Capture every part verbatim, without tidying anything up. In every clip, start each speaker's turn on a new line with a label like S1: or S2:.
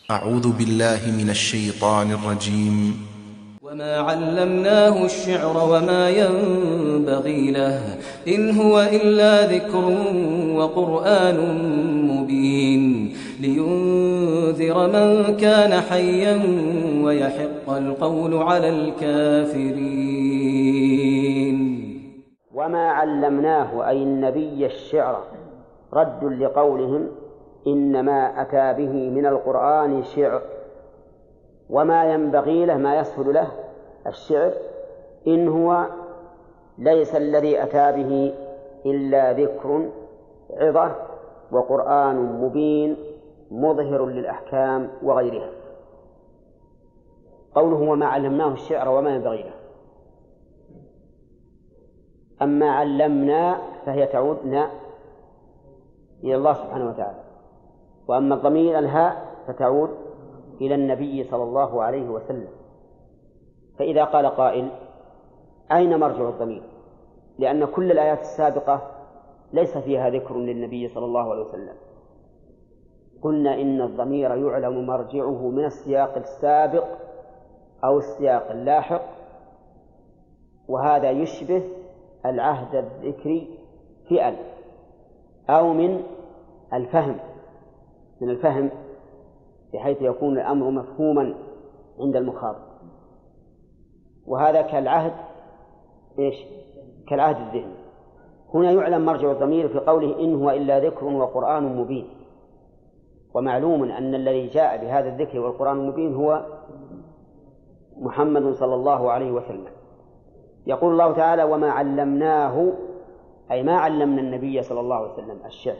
S1: أعوذ بالله من الشيطان الرجيم.
S2: وما علمناه الشعر وما ينبغي له إن هو إلا ذكر وقرآن مبين لينذر من كان حيا ويحق القول على الكافرين.
S3: وما علمناه أي النبي الشعر رد لقولهم إنما أتى به من القرآن شعر، وما ينبغي له ما يسهل له الشعر إن هو ليس الذي أتى به إلا ذكر عظة وقرآن مبين مظهر للأحكام وغيرها. قوله وما علمناه الشعر وما ينبغي له، أما علمنا فهي تعودنا إلى الله سبحانه وتعالى، وأما الضمير الهاء فتعود إلى النبي صلى الله عليه وسلم. فإذا قال قائل أين مرجع الضمير؟ لأن كل الآيات السابقة ليس فيها ذكر للنبي صلى الله عليه وسلم. قلنا إن الضمير يعلم مرجعه من السياق السابق أو السياق اللاحق، وهذا يشبه العهد الذكري في ال أو من الفهم من الفهم بحيث يكون الأمر مفهوما عند المخاطب، وهذا كالعهد إيش؟ كالعهد الذهني. هنا يعلم مرجع الضمير في قوله إن هو إلا ذكر وقرآن مبين، ومعلوم أن الذي جاء بهذا الذكر والقرآن المبين هو محمد صلى الله عليه وسلم. يقول الله تعالى وما علمناه أي ما علمنا النبي صلى الله عليه وسلم الشعر،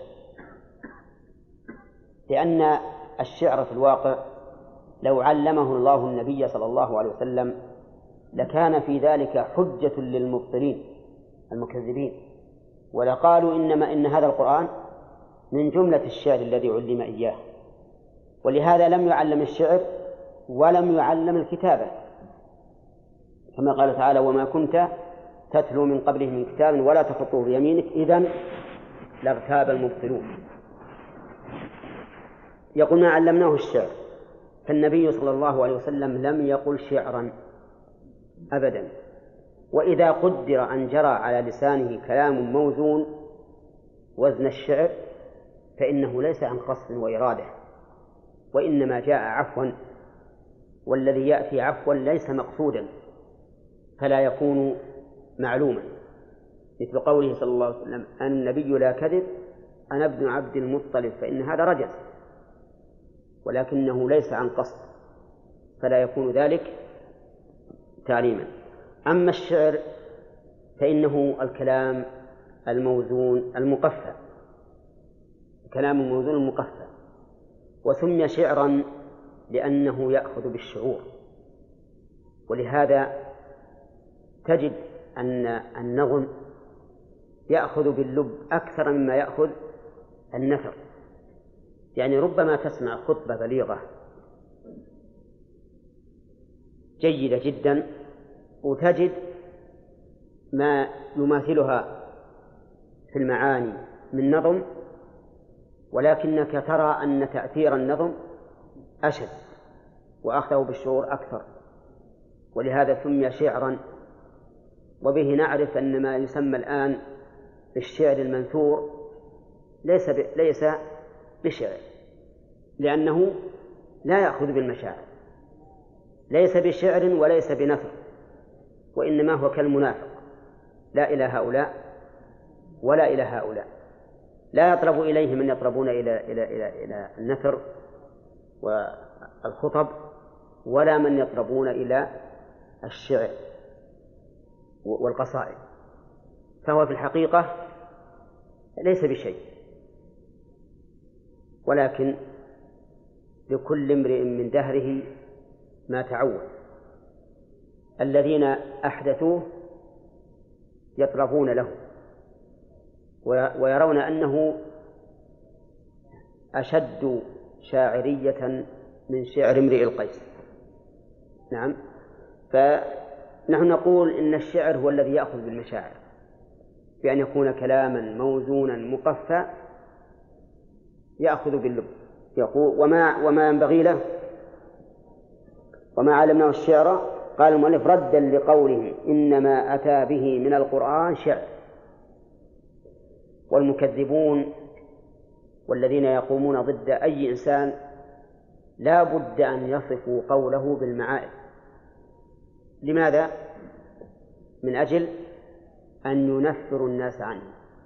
S3: لأن الشعر في الواقع لو علمه الله النبي صلى الله عليه وسلم لكان في ذلك حجة للمبطلين المكذبين، ولقالوا إنما إن هذا القرآن من جملة الشعر الذي علم إياه، ولهذا لم يعلم الشعر ولم يعلم الكتابة، كما قال تعالى وما كنت تتلو من قبله من كتاب ولا تخطه بيمينك إذن لاغتاب المبطلون. يقول ما علمناه الشعر، فالنبي صلى الله عليه وسلم لم يقل شعرا أبدا، وإذا قدر أن جرى على لسانه كلام موزون وزن الشعر فإنه ليس عن قصد وإرادة، وإنما جاء عفوا، والذي يأتي عفوا ليس مقصودا فلا يكون معلوما، مثل قوله صلى الله عليه وسلم أنا النبي لا كذب أنا ابن عبد المطلب، فإن هذا رجز ولكنه ليس عن قصد فلا يكون ذلك تعليما. أما الشعر فإنه الكلام الموزون المقفى، الكلام الموزون المقفى، وسمي شعرا لأنه يأخذ بالشعور، ولهذا تجد أن النظم يأخذ باللب أكثر مما يأخذ النثر. يعني ربما تسمع خطبة بليغة جيدة جدا وتجد ما يماثلها في المعاني من نظم، ولكنك ترى أن تأثير النظم أشد وأخذه بالشعور أكثر، ولهذا سمي شعرا. وبه نعرف أن ما يسمى الآن بالشعر المنثور ليس ب... ليس بشعر، لأنه لا يأخذ بالمشاعر، ليس بشعر وليس بنثر، وإنما هو كالمنافق لا إلى هؤلاء ولا إلى هؤلاء، لا يطلب إليه من يطلبون إلى إلى إلى إلى النثر والخطب، ولا من يطلبون إلى الشعر والقصائد، فهو في الحقيقة ليس بشيء، ولكن لكل امرئ من دهره ما تعود. الذين أحدثوه يطربون له ويرون أنه أشد شاعرية من شعر امرئ القيس. نعم، فنحن نقول إن الشعر هو الذي يأخذ بالمشاعر بأن يكون كلاما موزونا مقفى يأخذ باللب. يقول وما, وما ينبغي له وما علمناه الشعر قال المؤلف ردا لقوله إنما أتى به من القرآن شعر. والمكذبون والذين يقومون ضد أي إنسان لا بد أن يصفوا قوله بالمعائب. لماذا؟ من أجل أن ينفروا الناس عنه.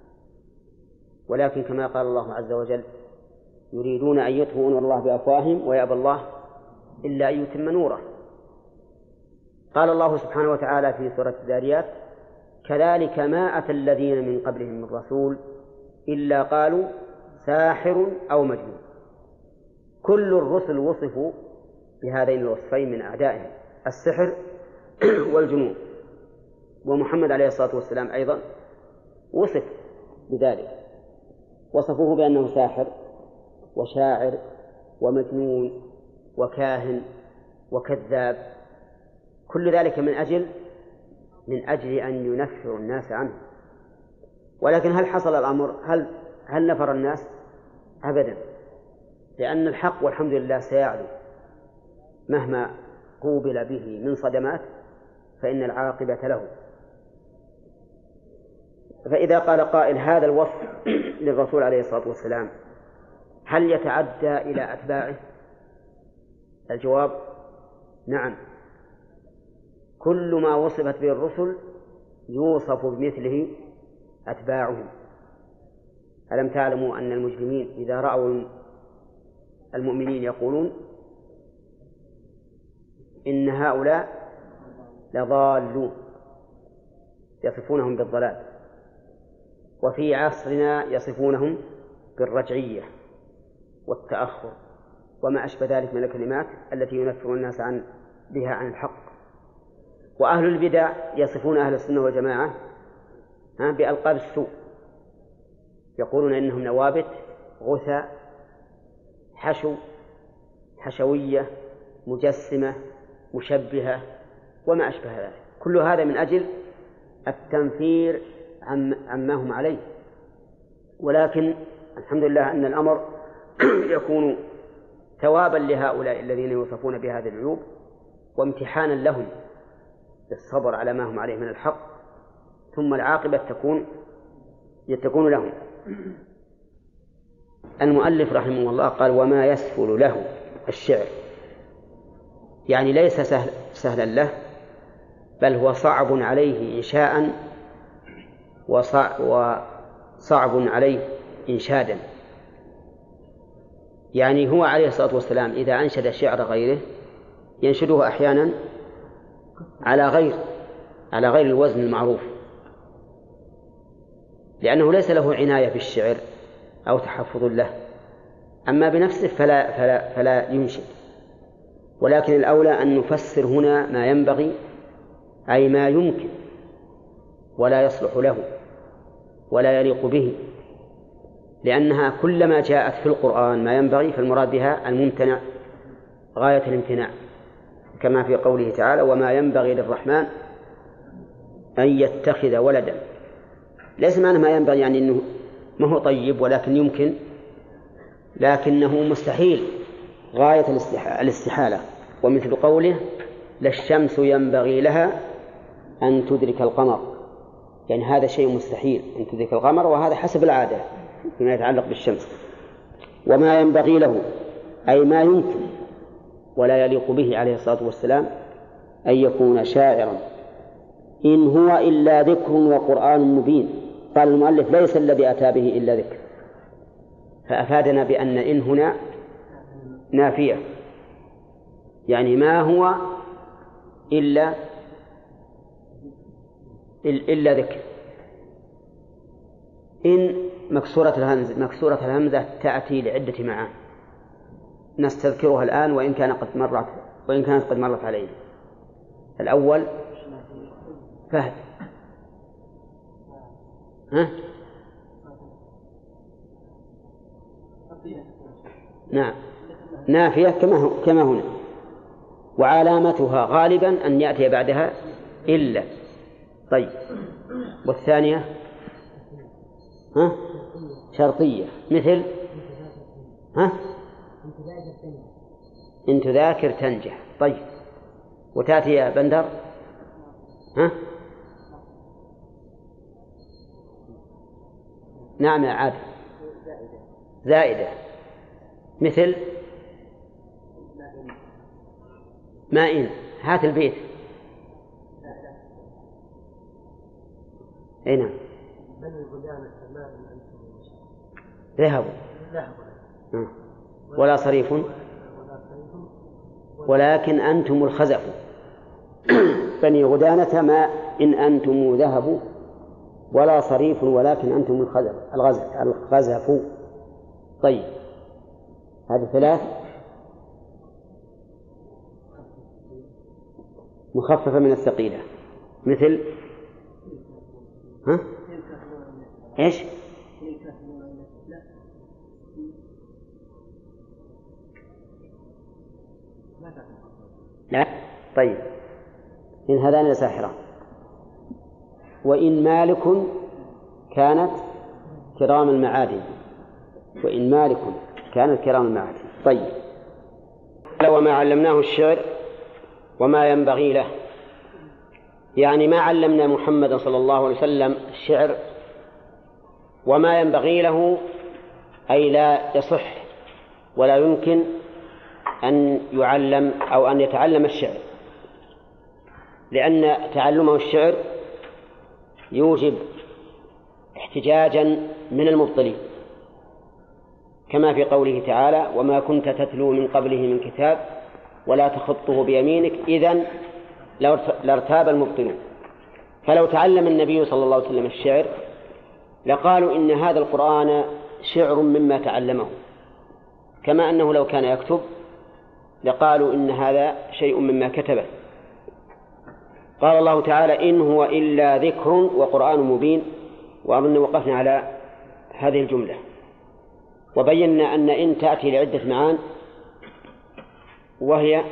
S3: ولكن كما قال الله عز وجل يريدون أن يطفئوا نور الله بأفواههم ويأبى الله إلا أن يتم نوره. قال الله سبحانه وتعالى في سورة الذاريات كذلك ما أتى الذين من قبلهم من رسول إلا قالوا ساحر أو مجنون. كل الرسل وصفوا بهذين الوصفين من أعدائهم السحر والجنون. ومحمد عليه الصلاة والسلام أيضا وصف بذلك، وصفوه بأنه ساحر وشاعر ومجنون وكاهن وكذاب، كل ذلك من أجل من أجل أن ينفروا الناس عنه. ولكن هل حصل الأمر؟ هل هل نفر الناس؟ أبدا، لأن الحق والحمد لله سيعلو مهما قوبل به من صدمات فإن العاقبة له. فإذا قال قائل هذا الوصف للرسول عليه الصلاة والسلام هل يتعدى إلى أتباعه؟ الجواب نعم، كل ما وصفت به الرسل يوصف بمثله أتباعهم. ألم تعلموا أن المجرمين إذا رأوا المؤمنين يقولون إن هؤلاء لضالون، يصفونهم بالضلال. وفي عصرنا يصفونهم بالرجعية والتأخر وما أشبه ذلك من الكلمات التي ينفر الناس عن بها عن الحق. وأهل البدع يصفون أهل السنة والجماعة بألقاب السوء، يقولون إنهم نوابت غثى حشو حشوية مجسمة مشبهة وما أشبه ذلك. كل هذا من أجل التنفير عما هم عليه. ولكن الحمد لله أن الأمر يكون ثوابا لهؤلاء الذين يوصفون بهذه العيوب وامتحانا لهم بالصبر على ما هم عليه من الحق، ثم العاقبة تكون تكون لهم. المؤلف رحمه الله قال وما يسهل له الشعر، يعني ليس سهل سهلا له، بل هو صعب عليه إنشاء وصعب عليه إنشادا. يعني هو عليه الصلاة والسلام إذا أنشد شعر غيره ينشده أحيانا على غير على غير الوزن المعروف، لأنه ليس له عناية بالشعر أو تحفظ له. أما بنفسه فلا, فلا, فلا ينشد. ولكن الأولى أن نفسر هنا ما ينبغي أي ما يمكن ولا يصلح له ولا يليق به، لأنها كلما جاءت في القرآن ما ينبغي فالمراد بها الممتنع غاية الامتناع، كما في قوله تعالى وما ينبغي للرحمن أن يتخذ ولدا. ليس معنى ما ينبغي يعني أنه ما هو طيب، ولكن يمكن، لكنه مستحيل غاية الاستحالة. ومثل قوله للشمس ينبغي لها أن تدرك القمر، يعني هذا شيء مستحيل أن تدرك القمر، وهذا حسب العادة فيما يتعلق بالشمس. وما ينبغي له أي ما يمكن ولا يليق به عليه الصلاة والسلام أن يكون شاعرا، إن هو إلا ذكر وقرآن مبين. قال المؤلف ليس الذي أتى به إلا ذكر، فأفادنا بأن إن هنا نافية، يعني ما هو إلا إلا ذكر. إن مكسورة الهمزة مكسورة الهمزة تأتي لعدة معاني نستذكرها الآن وإن كان قد مرت وإن كانت قد مرت علينا. الأول فهد، ها؟ نعم نافية كما هو كما هنا، وعلامتها غالبا أن يأتي بعدها إلا. طيب، والثانية ها؟ شرطية مثل ها؟ إن تذاكر تنجح. طيب، وتأتي يا بندر. ها؟ نعم يا عادل. زائدة مثل ما إن. هات البيت. أي نعم. ذهبوا ولا صريف ولكن أنتم الخزف. بني غدانة ما إن أنتم ذهبوا ولا صريف ولكن أنتم الخزف الخزف. طيب هذه ثلاث مخففة من الثقيلة مثل ها؟ إيش؟ لا. طيب إن هذان لساحران. وإن مالك كانت كرام المعادن. وإن مالك كانت كرام المعادن. طيب وما علمناه الشعر وما ينبغي له، يعني ما علمنا محمد صلى الله عليه وسلم الشعر وما ينبغي له، أي لا يصح ولا يمكن أن يعلم أو أن يتعلم الشعر، لأن تعلمه الشعر يوجب احتجاجا من المبطلين، كما في قوله تعالى وما كنت تتلو من قبله من كتاب ولا تخطه بيمينك إذن لارتاب المبطلون. فلو تعلم النبي صلى الله عليه وسلم الشعر لقالوا إن هذا القرآن شعر مما تعلمه، كما أنه لو كان يكتب لقالوا إن هذا شيء مما كتبه. قال الله تعالى إن هو إلا ذكر وقرآن مبين، وأظن وقفنا على هذه الجملة وبينا أن إن تأتي لعدة معان وهي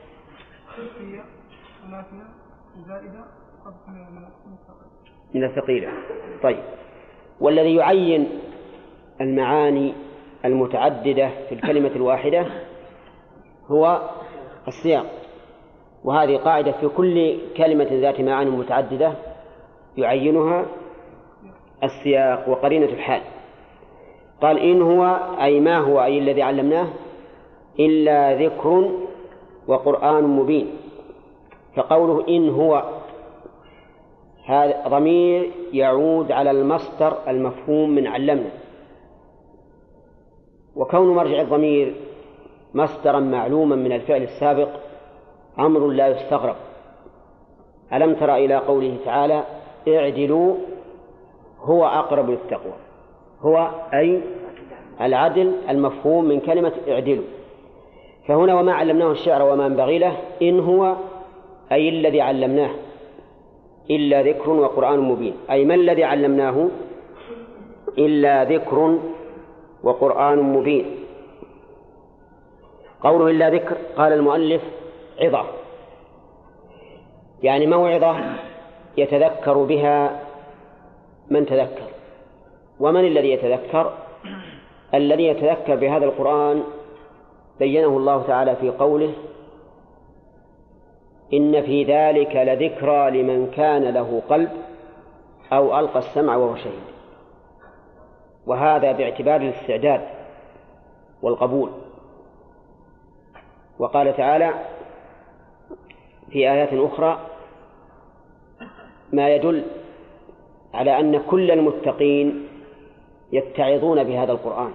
S3: من الثقيلة. طيب والذي يعين المعاني المتعددة في الكلمة الواحدة هو السياق، وهذه قاعدة في كل كلمة ذات معاني متعددة يعينها السياق وقرينة الحال. قال إن هو أي ما هو أي الذي علمناه إلا ذكر وقرآن مبين. فقوله إن هو هذا ضمير يعود على المصدر المفهوم من علمنا، وكون مرجع الضمير مصدرا معلوما من الفعل السابق أمر لا يستغرب. ألم تر إلى قوله تعالى اعدلوا هو أقرب للتقوى، هو أي العدل المفهوم من كلمة اعدلوا. فهنا وما علمناه الشعر وما ينبغي له إن هو أي الذي علمناه إلا ذكر وقرآن مبين، أي ما الذي علمناه إلا ذكر وقرآن مبين. قوله إلا ذكر قال المؤلف عظة، يعني موعظة يتذكر بها من تذكر. ومن الذي يتذكر؟ الذي يتذكر بهذا القرآن بينه الله تعالى في قوله إن في ذلك لذكرى لمن كان له قلب أو ألقى السمع وهو شهيد. وهذا باعتبار الاستعداد والقبول. وقال تعالى في آيات أخرى ما يدل على أن كل المتقين يتعظون بهذا القرآن،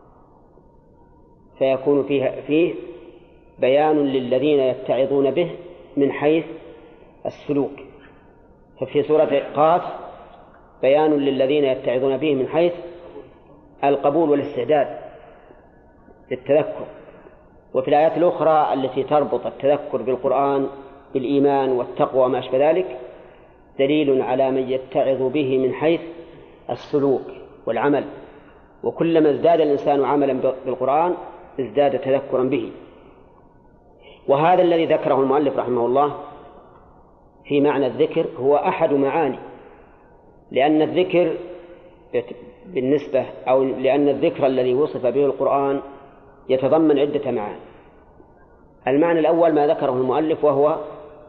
S3: فيكون فيه, فيه بيان للذين يتعظون به من حيث السلوك. ففي سورة قاف بيان للذين يتعظون به من حيث القبول والاستعداد للتذكر. وفي الآيات الأخرى التي تربط التذكر بالقرآن بالإيمان والتقوى وما أشبه ذلك دليل على من يتعظ به من حيث السلوك والعمل. وكلما ازداد الإنسان عملا بالقرآن ازداد تذكرا به. وهذا الذي ذكره المؤلف رحمه الله في معنى الذكر هو أحد معاني، لأن الذكر بالنسبة أو لأن الذكر الذي وصف به القرآن يتضمن عدة معاني. المعنى الأول ما ذكره المؤلف وهو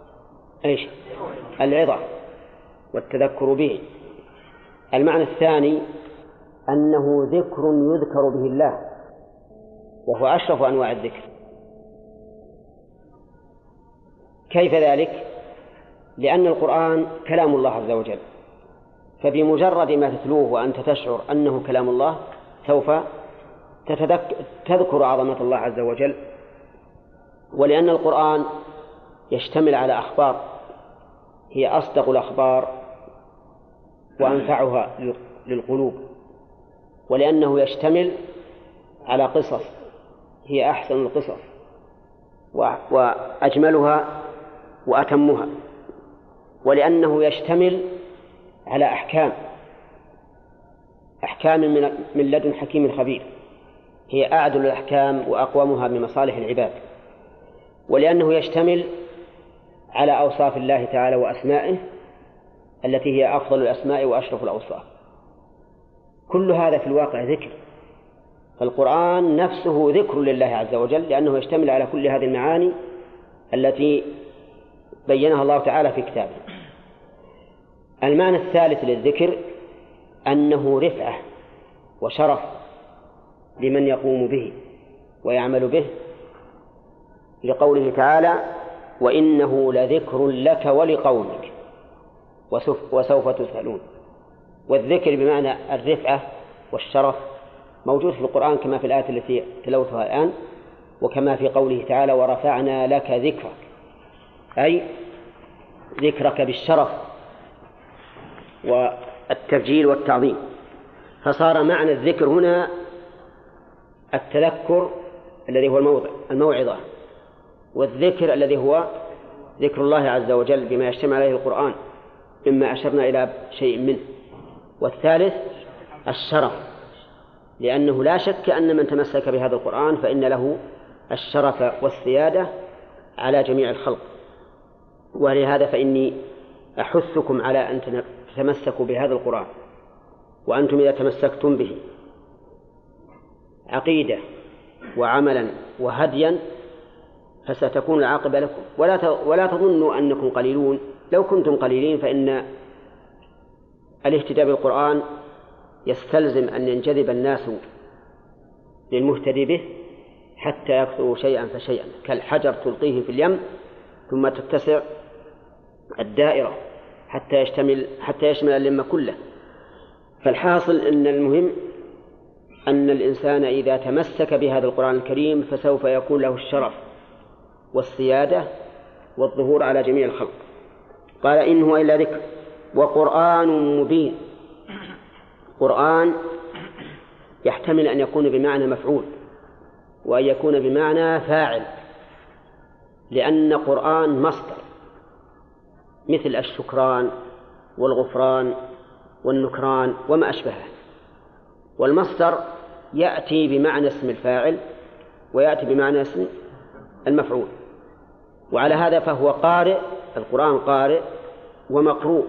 S3: إيش؟ العظة والتذكر به. المعنى الثاني أنه ذكر يذكر به الله، وهو أشرف أنواع الذكر. كيف ذلك؟ لأن القرآن كلام الله عز وجل، فبمجرد ما تتلوه وأنت تشعر أنه كلام الله سوف تذكر عظمة الله عز وجل. ولأن القرآن يشتمل على أخبار هي أصدق الأخبار وأنفعها للقلوب، ولأنه يشتمل على قصص هي أحسن القصص وأجملها وأتمها، ولأنه يشتمل على أحكام أحكام من لدن حكيم خبير هي أعدل الأحكام وأقومها بمصالح العباد، ولأنه يشتمل على أوصاف الله تعالى وأسمائه التي هي أفضل الأسماء وأشرف الأوصاف. كل هذا في الواقع ذكر، فالقرآن نفسه ذكر لله عز وجل لأنه يشتمل على كل هذه المعاني التي بينها الله تعالى في كتابه. المعنى الثالث للذكر أنه رفعة وشرف لمن يقوم به ويعمل به، لقوله تعالى: وإنه لذكر لك ولقومك وسوف تسألون. والذكر بمعنى الرفعة والشرف موجود في القرآن كما في الآية التي تلوتها الآن، وكما في قوله تعالى: ورفعنا لك ذكرك، أي ذكرك بالشرف والتبجيل والتعظيم. فصار معنى الذكر هنا التذكر الذي هو الموضع الموعظة، والذكر الذي هو ذكر الله عز وجل بما يشتمل عليه القرآن مما أشرنا إلى شيء منه. والثالث الشرف، لأنه لا شك أن من تمسك بهذا القرآن فإن له الشرف والسيادة على جميع الخلق. ولهذا فإني أحثكم على أن تتمسكوا بهذا القرآن، وأنتم إذا تمسكتم به عقيدة وعملا وهديا فستكون العاقبة لكم. ولا ولا تظنوا أنكم قليلون، لو كنتم قليلين فإن الاهتداء بالقرآن يستلزم أن ينجذب الناس للمهتدي به حتى يكثروا شيئا فشيئا، كالحجر تلقيه في اليم ثم تتسع الدائرة حتى يشتمل حتى يشمل اليم كله. فالحاصل أن المهم أن الإنسان إذا تمسك بهذا القرآن الكريم فسوف يكون له الشرف والسيادة والظهور على جميع الخلق. قال: إن هو إلا ذكر وقرآن مبين. قرآن يحتمل أن يكون بمعنى مفعول وأن يكون بمعنى فاعل، لأن قرآن مصدر مثل الشكران والغفران والنكران وما أشبهه، والمصدر يأتي بمعنى اسم الفاعل ويأتي بمعنى اسم المفعول. وعلى هذا فهو قارئ، القرآن قارئ ومقروء.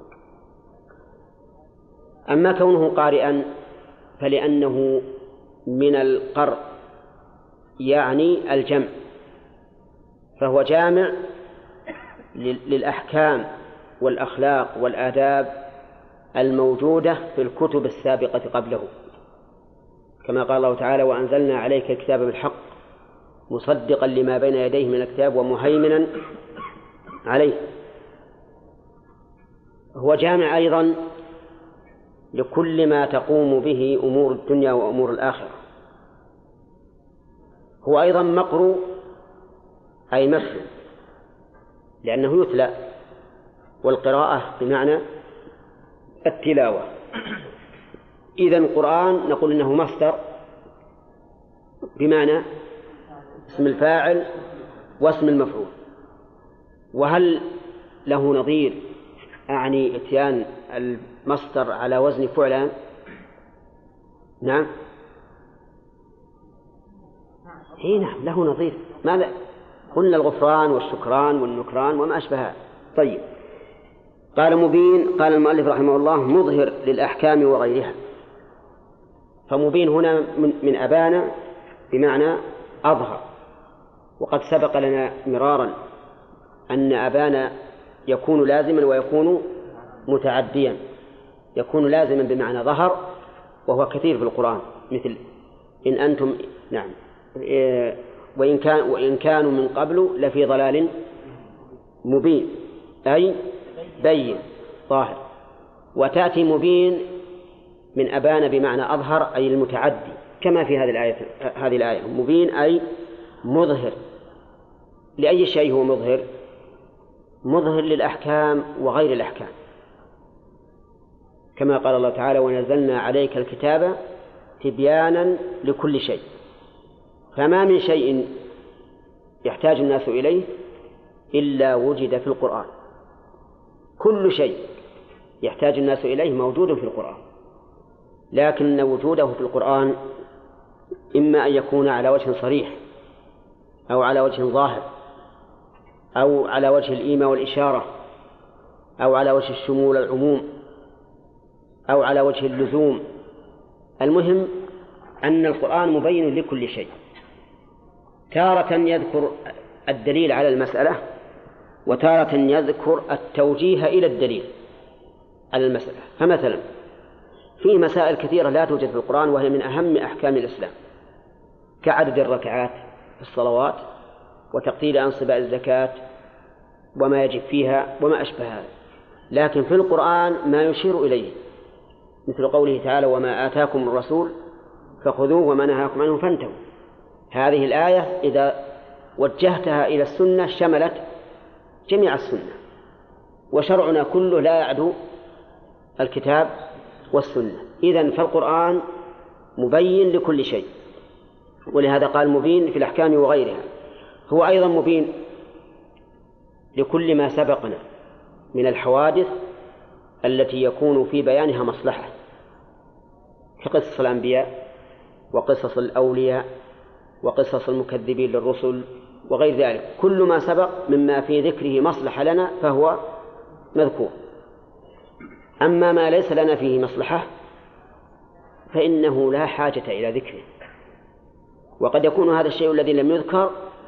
S3: أما كونه قارئا فلأنه من القرء يعني الجمع، فهو جامع للأحكام والأخلاق والآداب الموجودة في الكتب السابقة قبله، كما قال الله تعالى: وأنزلنا عليك الكتاب بالحق مصدقا لما بين يديه من الكتاب ومهيمنا عليه. هو جامع أيضا لكل ما تقوم به أمور الدنيا وأمور الآخرة. هو أيضا مقروء أي مثل، لأنه يتلى، والقراءة بمعنى التلاوة. إذن القرآن نقول إنه مصدر بمعنى اسم الفاعل واسم المفعول. وهل له نظير أعني إتيان المصدر على وزن فعلان؟ نعم، إيه نعم له نظير. ماذا قلنا؟ الغفران والشكران والنكران وما أشبهها. طيب، قال مبين. قال المؤلف رحمه الله: مظهر للأحكام وغيرها. فمبين هنا من أبان بمعنى أظهر، وقد سبق لنا مرارا أن أبان يكون لازما ويكون متعديا. يكون لازما بمعنى ظهر، وهو كثير في القرآن، مثل إن أنتم نعم وإن كان وإن كانوا من قبل لفي ضلال مبين، أي بين ظاهر. وتأتي مبين من أبان بمعنى أظهر، أي المتعدي، كما في هذه الآية هذه الآية مبين أي مظهر. لأي شيء هو مظهر؟ مظهر للأحكام وغير الأحكام، كما قال الله تعالى: ونزلنا عليك الكتاب تبيانا لكل شيء. فما من شيء يحتاج الناس إليه إلا وجد في القرآن. كل شيء يحتاج الناس إليه موجود في القرآن، لكن وجوده في القرآن إما أن يكون على وجه صريح، أو على وجه ظاهر، أو على وجه الإيماء والإشارة، أو على وجه الشمول العموم، أو على وجه اللزوم. المهم أن القرآن مبين لكل شيء. تارة يذكر الدليل على المسألة، وتارة يذكر التوجيه إلى الدليل على المسألة. فمثلا في مسائل كثيرة لا توجد في القرآن، وهي من أهم أحكام الإسلام، كعدد الركعات في الصلوات، وتقدير أنصباء الزكاة وما يجب فيها وما أشبه هذا. لكن في القرآن ما يشير إليه، مثل قوله تعالى: وما آتاكم الرسول فخذوه وما نهاكم عنه فانتهوا. هذه الآية إذا وجهتها إلى السنة شملت جميع السنة، وشرعنا كله لا يعدو الكتاب والسنة. إذن فالقرآن مبين لكل شيء، ولهذا قال مبين في الأحكام وغيرها. هو أيضا مبين لكل ما سبقنا من الحوادث التي يكون في بيانها مصلحة، كقصص الأنبياء وقصص الأولياء وقصص المكذبين للرسل وغير ذلك. كل ما سبق مما في ذكره مصلحة لنا فهو مذكور. أما ما ليس لنا فيه مصلحة فإنه لا حاجة إلى ذكره. وقد يكون هذا الشيء الذي لم يذكر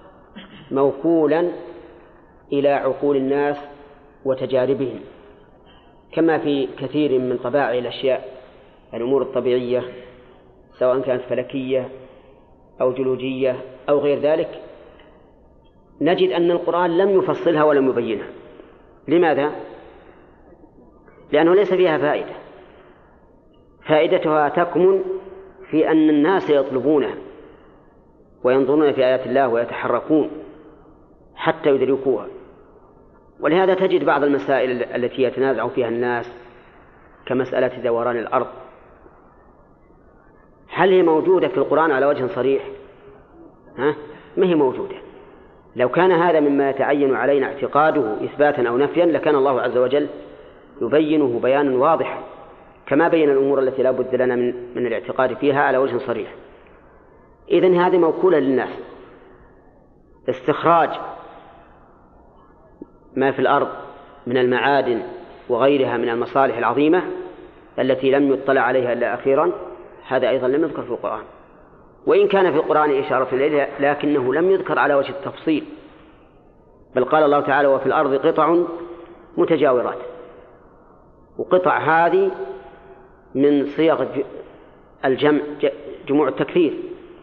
S3: موكولا إلى عقول الناس وتجاربهم، كما في كثير من طبائع الأشياء، الأمور الطبيعية سواء كانت فلكية أو جيولوجية أو غير ذلك، نجد أن القرآن لم يفصلها ولم يبينها. لماذا؟ لأنه ليس فيها فائدة. فائدتها تكمن في أن الناس يطلبونها وينظرون في آيات الله ويتحركون حتى يدركوها. ولهذا تجد بعض المسائل التي يتنازع فيها الناس كمسألة دوران الأرض، هل هي موجودة في القرآن على وجه صريح؟ ها؟ ما هي موجودة. لو كان هذا مما يتعين علينا اعتقاده إثباتا أو نفيا لكان الله عز وجل يبينه بيانا واضحا، كما بين الأمور التي لا بد لنا من, من الاعتقاد فيها على وجه صريح. إذن هذه موكولة للناس. استخراج ما في الأرض من المعادن وغيرها من المصالح العظيمة التي لم يطلع عليها إلا أخيرا، هذا أيضا لم يذكر في القرآن. وإن كان في القرآن إشارة إليه لكنه لم يذكر على وجه التفصيل، بل قال الله تعالى: وفي الأرض قطع متجاورات. وقطع هذه من صيغ الجمع، جموع التكثير.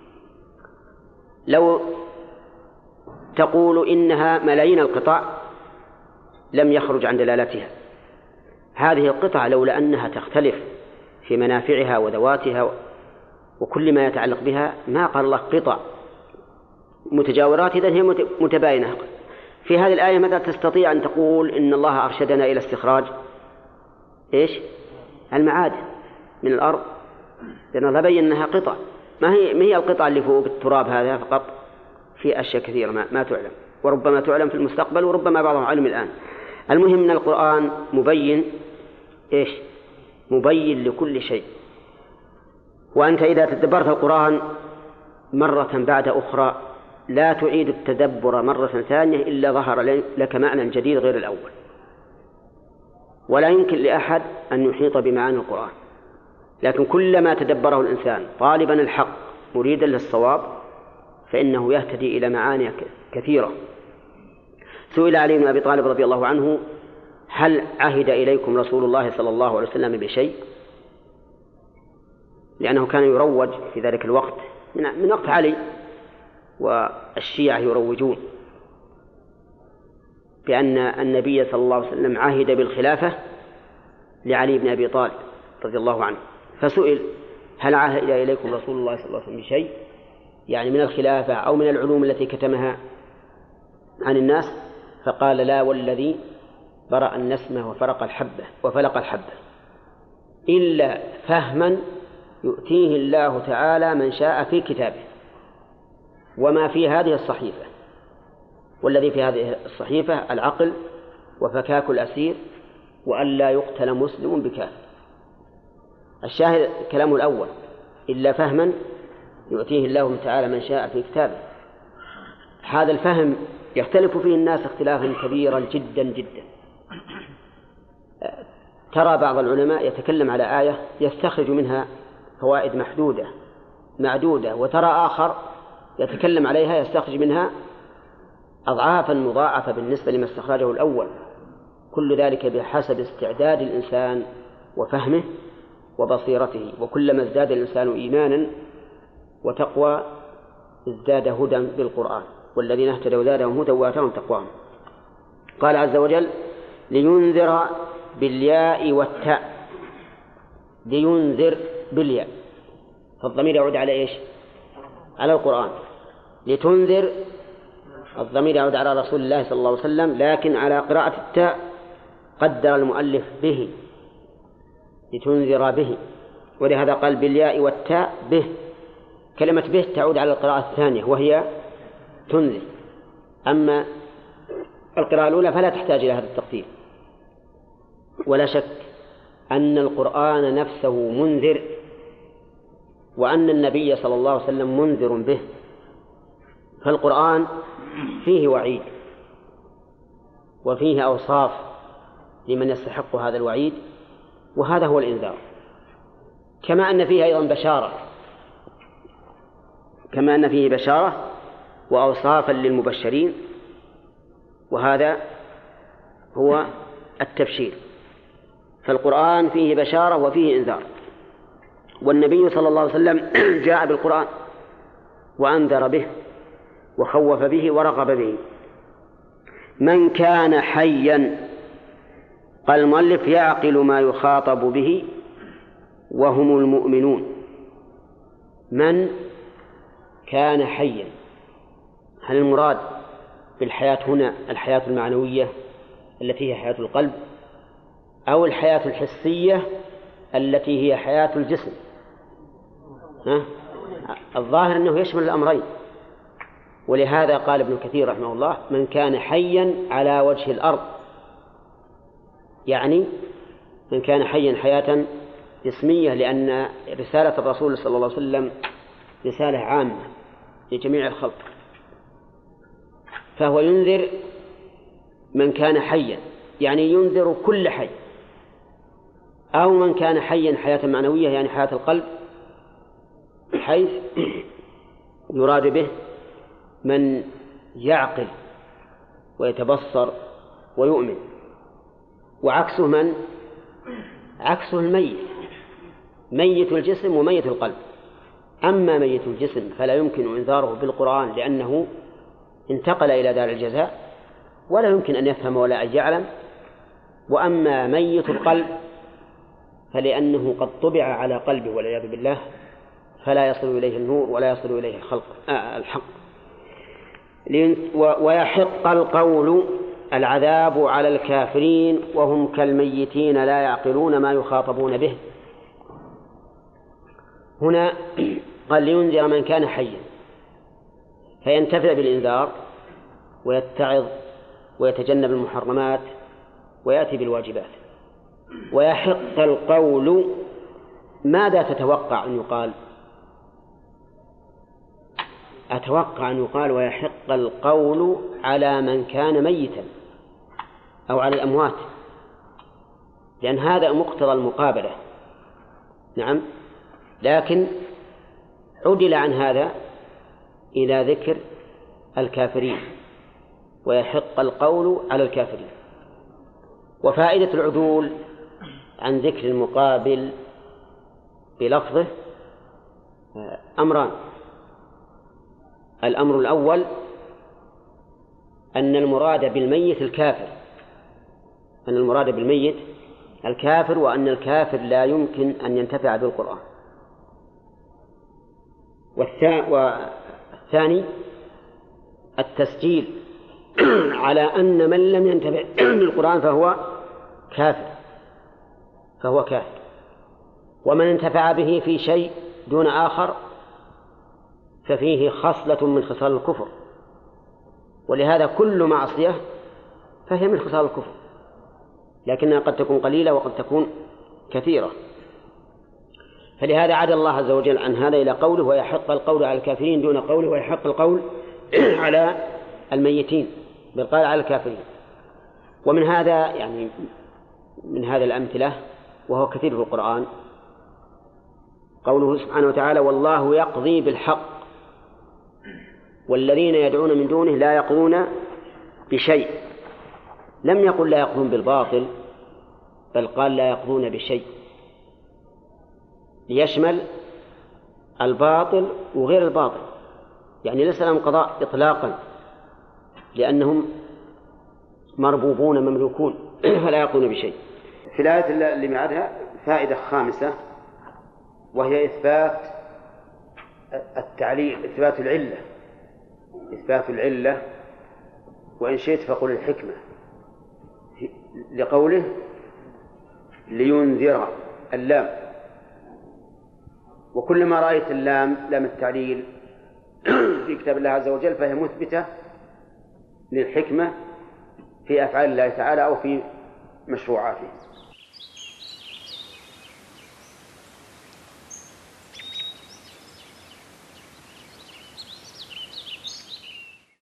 S3: لو تقول إنها ملايين القطع لم يخرج عن دلالتها. هذه القطع لولا أنها تختلف في منافعها وذواتها وكل ما يتعلق بها ما قال الله قطع متجاورات، إذن هي متباينة. في هذه الآية ماذا تستطيع أن تقول إن الله أرشدنا إلى استخراج إيش؟ المعادن من الأرض، لأن الله بين أنها قطع. ما هي ما هي القطع اللي فوق التراب هذا فقط، في أشياء كثيرة ما, ما تعلم، وربما تعلم في المستقبل، وربما بعضهم علم الآن. المهم أن القرآن مبين إيش؟ مبين لكل شيء. وأنت إذا تدبرت القرآن مرة بعد أخرى لا تعيد التدبر مرة ثانية إلا ظهر لك معنى جديد غير الأول. ولا يمكن لأحد أن يحيط بمعاني القرآن، لكن كلما تدبره الإنسان طالبا الحق مريدا للصواب فإنه يهتدي إلى معاني كثيرة. سئل علي بن أبي طالب رضي الله عنه هل عهد إليكم رسول الله صلى الله عليه وسلم بشيء؟ لأنه كان يروج في ذلك الوقت من وقت علي، والشيعة يروجون بأن النبي صلى الله عليه وسلم عهد بالخلافة لعلي بن أبي طالب رضي الله عنه، فسئل هل عهد إليكم رسول الله صلى الله عليه وسلم بشيء، يعني من الخلافة أو من العلوم التي كتمها عن الناس؟ فقال لا والذي برأ النسمة وفرق الحبة وفلق الحبة إلا فهما يؤتيه الله تعالى من شاء في كتابه وما في هذه الصحيفة، والذي في هذه الصحيفة العقل وفكاك الأسير وأن لا يقتل مسلم بكافر. الشاهد كلام الأول إلا فهما يؤتيه الله تعالى من شاء في كتابه. هذا الفهم يختلف فيه الناس اختلافا كبيرا جدا جدا. ترى بعض العلماء يتكلم على آية يستخرج منها فوائد محدودة معدودة، وترى آخر يتكلم عليها يستخرج منها أضعافا مضاعفة بالنسبة لما استخرجه الأول. كل ذلك بحسب استعداد الإنسان وفهمه وبصيرته، وكلما ازداد الإنسان إيمانا وتقوى ازداد هدى بالقرآن، والذين اهتدوا زادهم هدى وآتاهم تقواهم. قال عز وجل لينذر بالياء والتاء، لينذر بالياء، فالضمير يعود على إيش؟ على القرآن. لتنذر الضمير يعود على رسول الله صلى الله عليه وسلم، لكن على قراءة التاء قدر المؤلف به، لتنذر به، ولهذا قال بالياء والتاء به. كلمة به تعود على القراءة الثانية وهي تنذر، أما القراءة الأولى فلا تحتاج إلى هذا التقدير. ولا شك أن القرآن نفسه منذر، وأن النبي صلى الله عليه وسلم منذر به. فالقرآن فيه وعيد وفيه أوصاف لمن يستحق هذا الوعيد، وهذا هو الإنذار، كما أن فيه أيضا بشارة، كما أن فيه بشارة وأوصافا للمبشرين، وهذا هو التبشير. فالقرآن فيه بشارة وفيه إنذار، والنبي صلى الله عليه وسلم جاء بالقرآن وأنذر به وخوف به ورغب به. من كان حيا، قال المؤلف يعقل ما يخاطب به وهم المؤمنون. من كان حيا، هل المراد بالحياة هنا الحياة المعنوية التي هي حياة القلب، أو الحياة الحسية التي هي حياة الجسم؟ ها؟ الظاهر أنه يشمل الأمرين، ولهذا قال ابن كثير رحمه الله من كان حيا على وجه الأرض، يعني من كان حيا حياة جسمية، لأن رسالة الرسول صلى الله عليه وسلم رسالة عامة لجميع الخلق، فهو ينذر من كان حيا، يعني ينذر كل حي، أو من كان حيا حياة معنوية يعني حياة القلب، حيث يراد به من يعقل ويتبصر ويؤمن، وعكسه من؟ عكسه الميت، ميت الجسم وميت القلب. أما ميت الجسم فلا يمكن إنذاره بالقرآن لأنه انتقل إلى دار الجزاء ولا يمكن أن يفهم ولا أن يعلم، وأما ميت القلب فلأنه قد طبع على قلبه والعياذ بالله فلا يصل إليه النور ولا يصل إليه الخلق آه الحق. ويحق القول العذاب على الكافرين وهم كالميتين لا يعقلون ما يخاطبون به. هنا قال لينذر من كان حيا، فينتفع بالإنذار ويتعظ ويتجنب المحرمات ويأتي بالواجبات. ويحق القول، ماذا تتوقع أن يقال؟ أتوقع أن يقال ويحق القول على من كان ميتا أو على الأموات، لأن هذا مقتضى المقابلة. نعم، لكن عدل عن هذا إلى ذكر الكافرين، ويحق القول على الكافرين. وفائدة العدول عن ذكر المقابل بلفظه أمران. الأمر الأول أن المراد بالميت الكافر أن المراد بالميت الكافر وأن الكافر لا يمكن أن ينتفع بالقرآن. والثاني التسجيل على أن من لم ينتفع بالقرآن فهو كافر فهو كافر ومن انتفع به في شيء دون آخر ففيه خصلة من خصال الكفر، ولهذا كل معصية فهي من خصال الكفر، لكنها قد تكون قليلة وقد تكون كثيرة. فلهذا عاد الله عز وجل عن هذا إلى قوله ويحق القول على الكافرين دون قوله ويحق القول على الميتين بل قال على الكافرين. ومن هذا يعني من هذا الأمثلة وهو كثير في القرآن قوله سبحانه وتعالى والله يقضي بالحق والذين يدعون من دونه لا يقضون بشيء. لم يقل لا يقضون بالباطل بل قال لا يقضون بشيء ليشمل الباطل وغير الباطل، يعني ليس لهم قضاء إطلاقا لأنهم مربوبون مملوكون فلا يقضون بشيء. في الآية اللي بعدها فائدة خامسة وهي إثبات التعليل إثبات العلة إثبات العلة وإن شئت فقل الحكمة لقوله لينذر اللام. وكلما رأيت اللام لام التعليل في كتاب الله عز وجل فهي مثبتة للحكمة في أفعال الله تعالى أو في مشروعاته.